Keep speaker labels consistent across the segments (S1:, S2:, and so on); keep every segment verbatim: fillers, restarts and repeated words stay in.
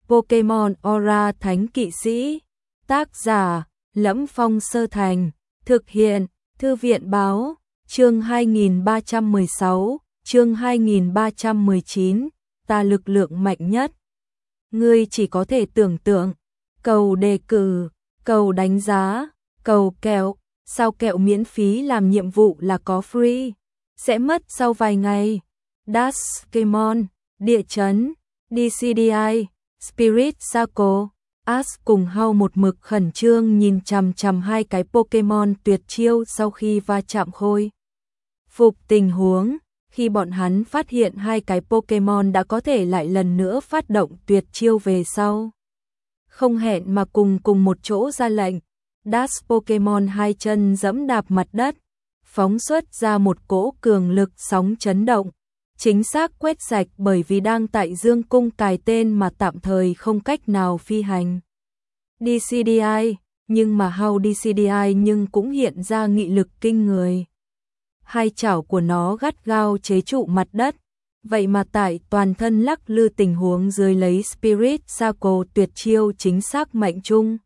S1: Pokemon Aura Thánh Kỵ Sĩ. Tác giả: Lẫm Phong Sơ Thành. Thực hiện: Thư viện báo. Chương hai nghìn ba trăm mười sáu, chương hai nghìn ba trăm mười chín. Ta lực lượng mạnh nhất. Ngươi chỉ có thể tưởng tượng. Cầu đề cử, cầu đánh giá, cầu kẹo. Sao kẹo miễn phí làm nhiệm vụ là có free? Sẽ mất sau vài ngày. Daskemon, địa chấn, đê xê đê i, Spirit Circle. Ash cùng Hao một mực khẩn trương nhìn chằm chằm hai cái Pokemon tuyệt chiêu sau khi va chạm khôi phục tình huống. Khi bọn hắn phát hiện hai cái Pokemon đã có thể lại lần nữa phát động tuyệt chiêu về sau, không hẹn mà cùng cùng một chỗ ra lệnh. Dash Pokemon hai chân giẫm đạp mặt đất, phóng xuất ra một cỗ cường lực sóng chấn động, chính xác quét sạch bởi vì đang tại dương cung cài tên mà tạm thời không cách nào phi hành. đê xê đê i, nhưng mà Hao đê xê đê i nhưng cũng hiện ra nghị lực kinh người. Hai chảo của nó gắt gao chế trụ mặt đất, vậy mà tại toàn thân lắc lư tình huống dưới lấy Spirit Circle tuyệt chiêu chính xác mệnh trung.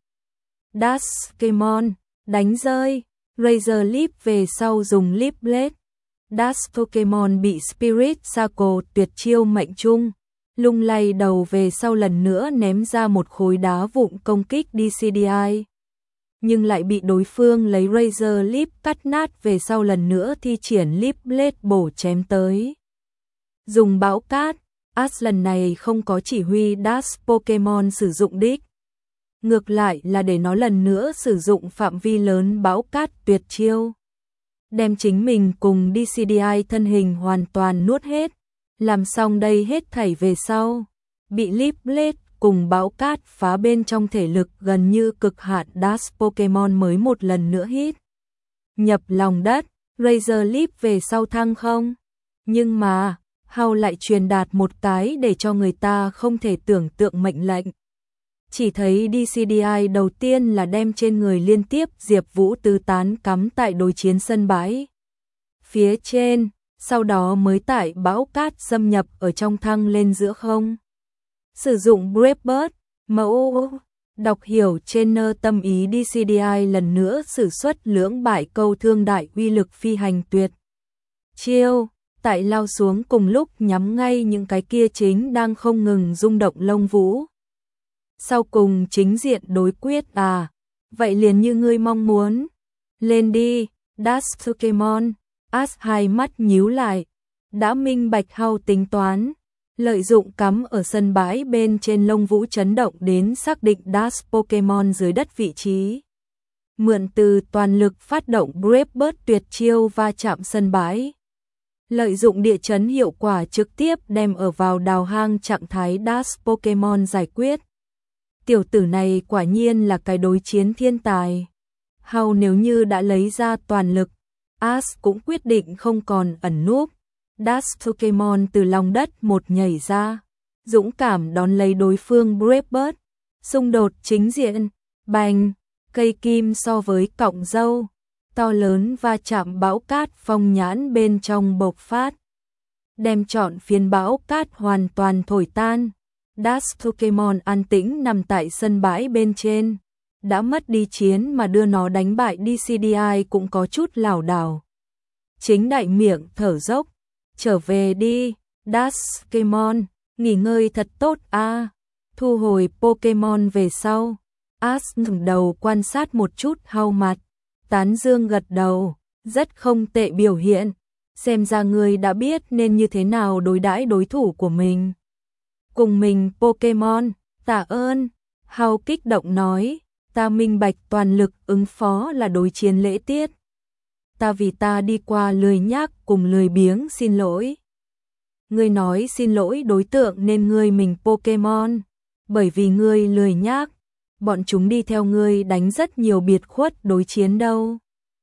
S1: Daskemon, đánh rơi, Razor Leaf về sau dùng Leaf Blade. Dash Pokemon bị Spirit Circle tuyệt chiêu mệnh trung, lung lay đầu về sau lần nữa ném ra một khối đá vụn công kích đê xê đê i. Nhưng lại bị đối phương lấy Razor Leaf cắt nát về sau lần nữa thi triển Leaf Blade bổ chém tới. Dùng bão cát, Ash lần này không có chỉ huy Dash Pokemon sử dụng đích. Ngược lại là để nó lần nữa sử dụng phạm vi lớn bão cát tuyệt chiêu. Đem chính mình cùng đê xê đê i thân hình hoàn toàn nuốt hết. Làm xong đây hết thảy về sau, bị Leaf Blade cùng bão cát phá bên trong thể lực gần như cực hạn, Dash Pokemon mới một lần nữa hít nhập lòng đất. Razor Leaf về sau thăng không. Nhưng mà, Hao lại truyền đạt một cái để cho người ta không thể tưởng tượng mệnh lệnh. Chỉ thấy đê xê đê i đầu tiên là đem trên người liên tiếp Diệp Vũ tứ tán cắm tại đối chiến sân bãi phía trên, sau đó mới tại bão cát xâm nhập ở trong thăng lên giữa không. Sử dụng Brave Bird, mẫu đọc hiểu trên nơ tâm ý đê xê đê i lần nữa sử xuất lưỡng bại câu thương đại uy lực phi hành tuyệt chiêu, tại lao xuống cùng lúc nhắm ngay những cái kia chính đang không ngừng rung động lông vũ. Sau cùng chính diện đối quyết à, vậy liền như ngươi mong muốn. Lên đi, Dash Pokemon. Ash hai mắt nhíu lại, đã minh bạch Hao tính toán, lợi dụng cắm ở sân bãi bên trên lông vũ chấn động đến xác định Dash Pokemon dưới đất vị trí. Mượn từ toàn lực phát động Brave Bird tuyệt chiêu va chạm sân bãi. Lợi dụng địa chấn hiệu quả trực tiếp đem ở vào đào hang trạng thái Dash Pokemon giải quyết. Tiểu tử này quả nhiên là cái đối chiến thiên tài. Hao nếu như đã lấy ra toàn lực, Ash cũng quyết định không còn ẩn núp. Dash Pokemon từ lòng đất một nhảy ra, dũng cảm đón lấy đối phương Brave Bird. Xung đột chính diện, bành, cây kim so với cọng dâu, to lớn va chạm bão cát phong nhãn bên trong bộc phát, đem trọn phiến bão cát hoàn toàn thổi tan. Dash Pokemon an tĩnh nằm tại sân bãi bên trên, đã mất đi chiến mà đưa nó đánh bại đê xê đê i cũng có chút lảo đảo. Chính đại miệng thở dốc, trở về đi, Daskemon, nghỉ ngơi thật tốt a. À. Thu hồi Pokemon về sau, Ash ngẩng đầu quan sát một chút Hao mặt, tán dương gật đầu, rất không tệ biểu hiện, xem ra ngươi đã biết nên như thế nào đối đãi đối thủ của mình. Cùng mình Pokemon, tạ ơn, Hao kích động nói, ta minh bạch toàn lực ứng phó là đối chiến lễ tiết. Ta vì ta đi qua lười nhác cùng lười biếng xin lỗi. Ngươi nói xin lỗi đối tượng nên ngươi mình Pokemon, bởi vì ngươi lười nhác, bọn chúng đi theo ngươi đánh rất nhiều biệt khuất đối chiến đâu.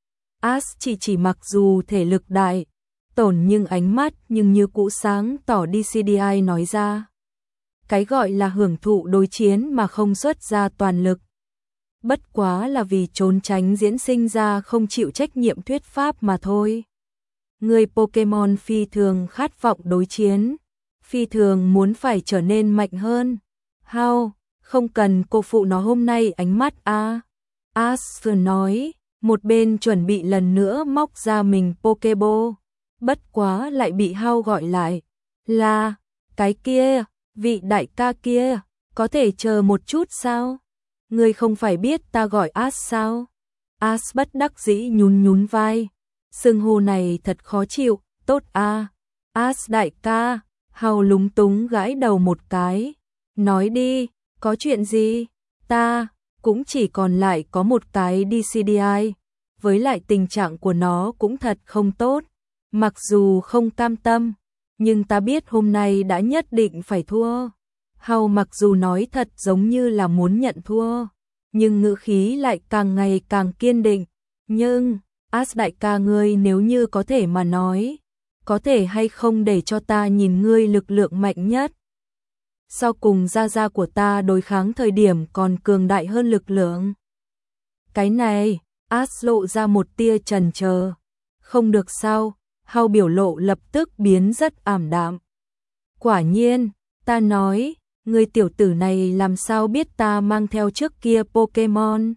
S1: Ash chỉ chỉ mặc dù thể lực đại tổn nhưng ánh mắt nhưng như cũ sáng tỏ đê xê đê i nói ra. Cái gọi là hưởng thụ đối chiến mà không xuất ra toàn lực, bất quá là vì trốn tránh diễn sinh ra không chịu trách nhiệm thuyết pháp mà thôi. Người Pokemon phi thường khát vọng đối chiến, phi thường muốn phải trở nên mạnh hơn. Hao, không cần cô phụ nó hôm nay ánh mắt a. Ash nói, một bên chuẩn bị lần nữa móc ra mình Pokeball. Bất quá lại bị Hao gọi lại. Là, cái kia, vị đại ca kia, có thể chờ một chút sao? Ngươi không phải biết ta gọi Ash sao? Ash bất đắc dĩ nhún nhún vai. Xưng hô này thật khó chịu, tốt a. Ash đại ca, Hao lúng túng gãi đầu một cái. Nói đi, có chuyện gì? Ta cũng chỉ còn lại có một cái đê xê đê i, với lại tình trạng của nó cũng thật không tốt. Mặc dù không cam tâm, nhưng ta biết hôm nay đã nhất định phải thua. Hao mặc dù nói thật giống như là muốn nhận thua, nhưng ngữ khí lại càng ngày càng kiên định. Nhưng, Ash đại ca ngươi nếu như có thể mà nói, có thể hay không để cho ta nhìn ngươi lực lượng mạnh nhất? Sau cùng gia gia của ta đối kháng thời điểm còn cường đại hơn lực lượng. Cái này, Ash lộ ra một tia chần chờ. Không được sao, Hao biểu lộ lập tức biến rất ảm đạm. Quả nhiên, ta nói, người tiểu tử này làm sao biết ta mang theo trước kia Pokemon?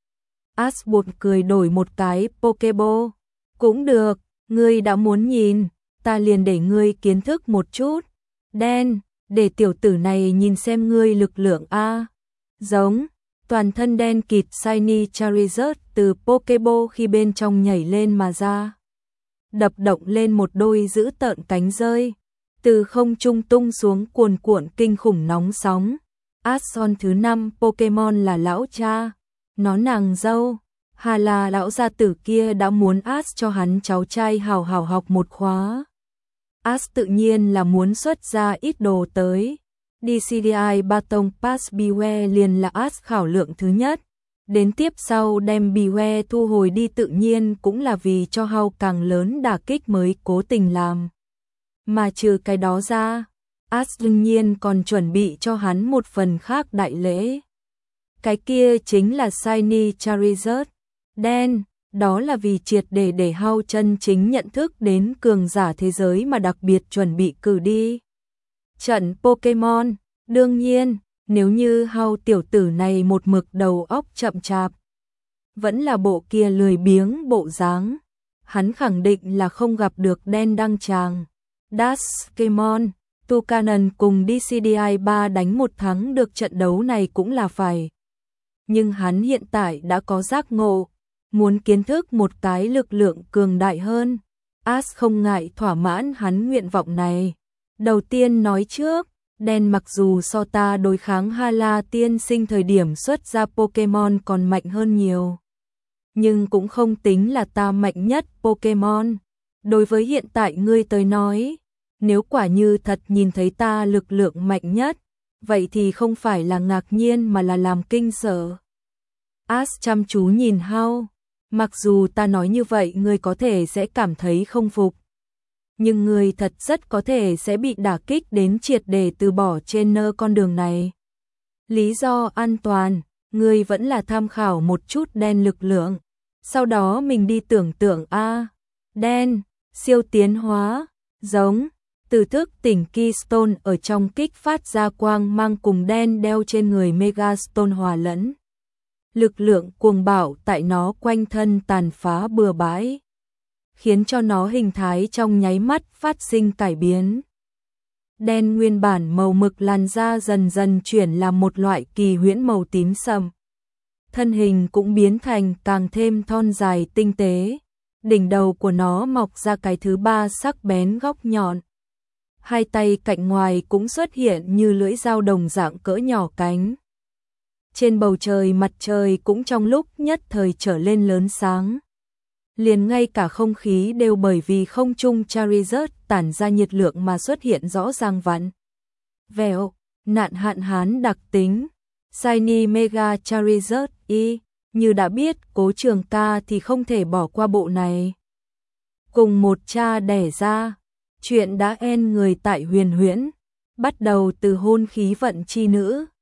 S1: Ash buột cười đổi một cái Pokeball. Cũng được, ngươi đã muốn nhìn, ta liền để ngươi kiến thức một chút. Đen, để tiểu tử này nhìn xem ngươi lực lượng a. Giống, toàn thân đen kịt Shiny Charizard từ Pokeball khi bên trong nhảy lên mà ra. Đập động lên một đôi dữ tợn cánh rơi, từ không trung tung xuống cuồn cuộn kinh khủng nóng sóng. Ashon thứ năm Pokemon là lão cha, nó nàng dâu, hà là lão gia tử kia đã muốn Ash cho hắn cháu trai hào hào học một khóa. Ash tự nhiên là muốn xuất ra ít đồ tới. đê xê đê i Baton Pass Beware liền là Ash khảo lượng thứ nhất. Đến tiếp sau đem Beware thu hồi đi tự nhiên cũng là vì cho Hao càng lớn đả kích mới cố tình làm. Mà trừ cái đó ra, Ash đương nhiên còn chuẩn bị cho hắn một phần khác đại lễ. Cái kia chính là Shiny Charizard đen, đó là vì triệt để để Hao chân chính nhận thức đến cường giả thế giới mà đặc biệt chuẩn bị cử đi trận Pokemon. Đương nhiên, nếu như Hao tiểu tử này một mực đầu óc chậm chạp, vẫn là bộ kia lười biếng bộ dáng, hắn khẳng định là không gặp được đen đăng tràng. Daskemon, Tucanon cùng đê xê đê i ba đánh một thắng được trận đấu này cũng là phải. Nhưng hắn hiện tại đã có giác ngộ, muốn kiến thức một cái lực lượng cường đại hơn. Ash không ngại thỏa mãn hắn nguyện vọng này. Đầu tiên nói trước, đen mặc dù so ta đối kháng Hala tiên sinh thời điểm xuất ra Pokemon còn mạnh hơn nhiều, nhưng cũng không tính là ta mạnh nhất Pokemon. Đối với hiện tại ngươi tới nói, nếu quả như thật nhìn thấy ta lực lượng mạnh nhất, vậy thì không phải là ngạc nhiên mà là làm kinh sợ. Ash chăm chú nhìn Hao, mặc dù ta nói như vậy ngươi có thể sẽ cảm thấy không phục, nhưng ngươi thật rất có thể sẽ bị đả kích đến triệt để từ bỏ trên nơ con đường này. Lý do an toàn, ngươi vẫn là tham khảo một chút đen lực lượng, sau đó mình đi tưởng tượng a, đen, siêu tiến hóa, giống, từ thức tỉnh Keystone ở trong kích phát ra quang mang cùng đen đeo trên người Megastone hòa lẫn. Lực lượng cuồng bạo tại nó quanh thân tàn phá bừa bãi, khiến cho nó hình thái trong nháy mắt phát sinh cải biến. Đen nguyên bản màu mực làn da dần dần chuyển làm một loại kỳ huyễn màu tím sậm. Thân hình cũng biến thành càng thêm thon dài tinh tế. Đỉnh đầu của nó mọc ra cái thứ ba sắc bén góc nhọn. Hai tay cạnh ngoài cũng xuất hiện như lưỡi dao đồng dạng cỡ nhỏ cánh. Trên bầu trời mặt trời cũng trong lúc nhất thời trở lên lớn sáng. Liền ngay cả không khí đều bởi vì không trung Charizard tản ra nhiệt lượng mà xuất hiện rõ ràng vặn vẹo, nạn hạn hán đặc tính. Shiny Mega Charizard y, như đã biết Cố Trường Ca thì không thể bỏ qua bộ này. Cùng một cha đẻ ra, chuyện đã en người tại huyền huyễn, bắt đầu từ hôn khí vận chi nữ.